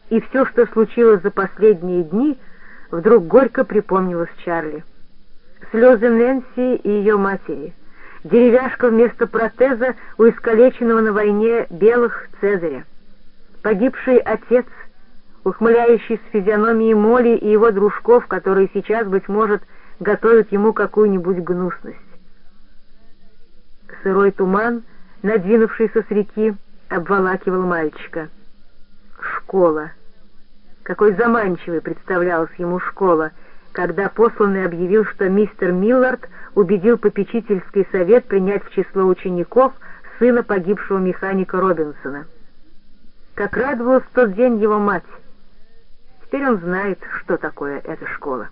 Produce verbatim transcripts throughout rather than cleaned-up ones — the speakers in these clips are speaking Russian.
И все, что случилось за последние дни, вдруг горько припомнилось Чарли. Слезы Нэнси и ее матери, деревяшка вместо протеза у искалеченного на войне белых Цезаря, погибший отец, ухмыляющий с физиономией Молли и его дружков, которые сейчас, быть может, готовят ему какую-нибудь гнусность. Сырой туман, надвинувшийся с реки, обволакивал мальчика. Школа. Какой заманчивой представлялась ему школа, когда посланный объявил, что мистер Миллард убедил попечительский совет принять в число учеников сына погибшего механика Робинсона. Как радовалась в тот день его мать. Теперь он знает, что такое эта школа.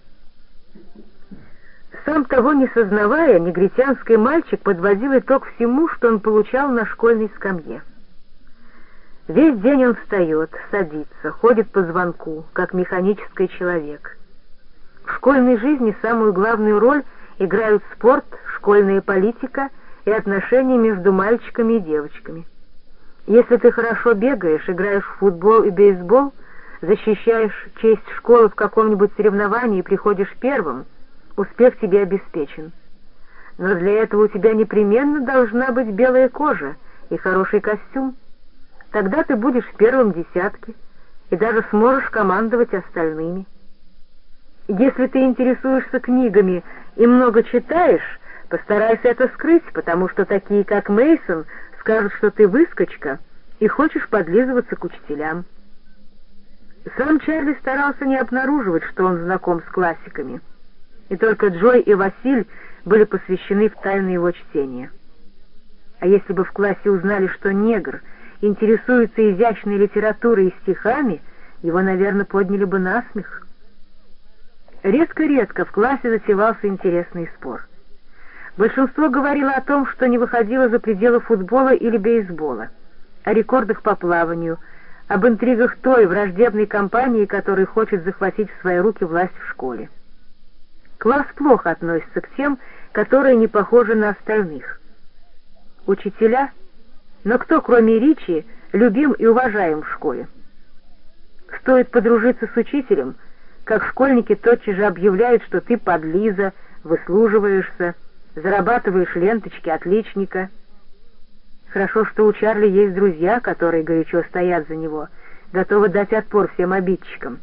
Сам того не сознавая, негритянский мальчик подводил итог всему, что он получал на школьной скамье. Весь день он встает, садится, ходит по звонку, как механический человек. В школьной жизни самую главную роль играют спорт, школьная политика и отношения между мальчиками и девочками. Если ты хорошо бегаешь, играешь в футбол и бейсбол, защищаешь честь школы в каком-нибудь соревновании и приходишь первым, успех тебе обеспечен. Но для этого у тебя непременно должна быть белая кожа и хороший костюм. Тогда ты будешь в первом десятке и даже сможешь командовать остальными. Если ты интересуешься книгами и много читаешь, постарайся это скрыть, потому что такие, как Мейсон, скажут, что ты выскочка и хочешь подлизываться к учителям. Сам Чарли старался не обнаруживать, что он знаком с классиками, и только Джой и Василь были посвящены в тайны его чтения. А если бы в классе узнали, что негр интересуется изящной литературой и стихами, его, наверное, подняли бы на смех. Редко-редко в классе затевался интересный спор. Большинство говорило о том, что не выходило за пределы футбола или бейсбола, о рекордах по плаванию, об интригах той враждебной компании, которая хочет захватить в свои руки власть в школе. Класс плохо относится к тем, которые не похожи на остальных. Учителя, но кто, кроме Ричи, любим и уважаем в школе? Стоит подружиться с учителем, как школьники тотчас же объявляют, что ты подлиза, выслуживаешься, зарабатываешь ленточки отличника. Хорошо, что у Чарли есть друзья, которые горячо стоят за него, готовы дать отпор всем обидчикам.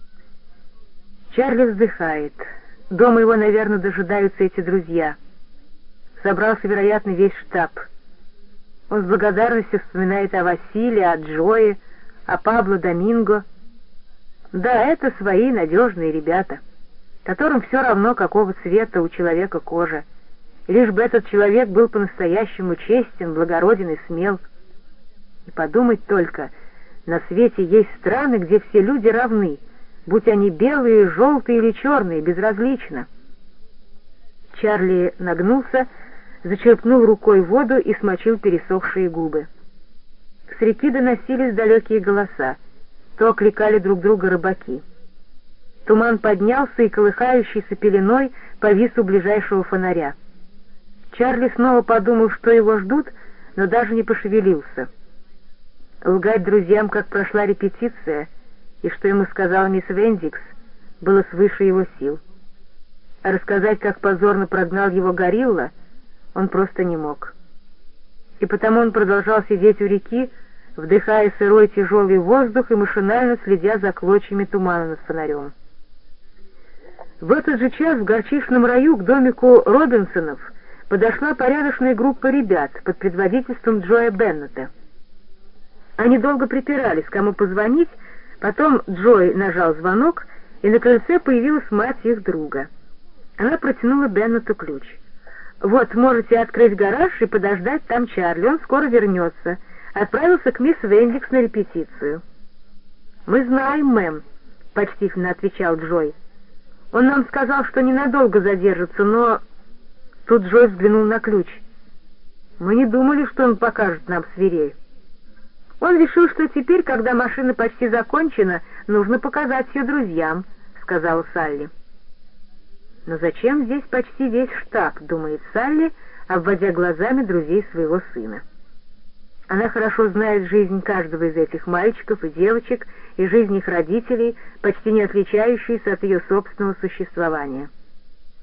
Чарли вздыхает. Дома его, наверное, дожидаются эти друзья. Собрался, вероятно, весь штаб. Он с благодарностью вспоминает о Василии, о Джое, о Пабло Доминго. Да, это свои надежные ребята, которым все равно, какого цвета у человека кожа, лишь бы этот человек был по-настоящему честен, благороден и смел. И подумать только, на свете есть страны, где все люди равны, будь они белые, желтые или черные, безразлично. Чарли нагнулся, зачерпнул рукой воду и смочил пересохшие губы. С реки доносились далекие голоса, то окликали друг друга рыбаки. Туман поднялся и, колыхающийся пеленой, повис у ближайшего фонаря. Чарли снова подумал, что его ждут, но даже не пошевелился. Лгать друзьям, как прошла репетиция, и что ему сказала мисс Вендикс, было свыше его сил. А рассказать, как позорно прогнал его горилла, он просто не мог. И потому он продолжал сидеть у реки, вдыхая сырой тяжелый воздух и машинально следя за клочьями тумана над фонарем. В этот же час в горчичном раю к домику Робинсонов подошла порядочная группа ребят под предводительством Джоя Беннета. Они долго припирались, кому позвонить, потом Джой нажал звонок, и на крыльце появилась мать их друга. Она протянула Беннету ключ. «Вот, можете открыть гараж и подождать там Чарли, он скоро вернется». Отправился к мисс Вендикс на репетицию. «Мы знаем, мэм», — почтительно отвечал Джой. «Он нам сказал, что ненадолго задержится, но...» Тут Джой взглянул на ключ. «Мы не думали, что он покажет нам свирель. Он решил, что теперь, когда машина почти закончена, нужно показать ее друзьям», — сказала Салли. «Но зачем здесь почти весь штаб?» — думает Салли, обводя глазами друзей своего сына. Она хорошо знает жизнь каждого из этих мальчиков и девочек и жизнь их родителей, почти не отличающиеся от ее собственного существования.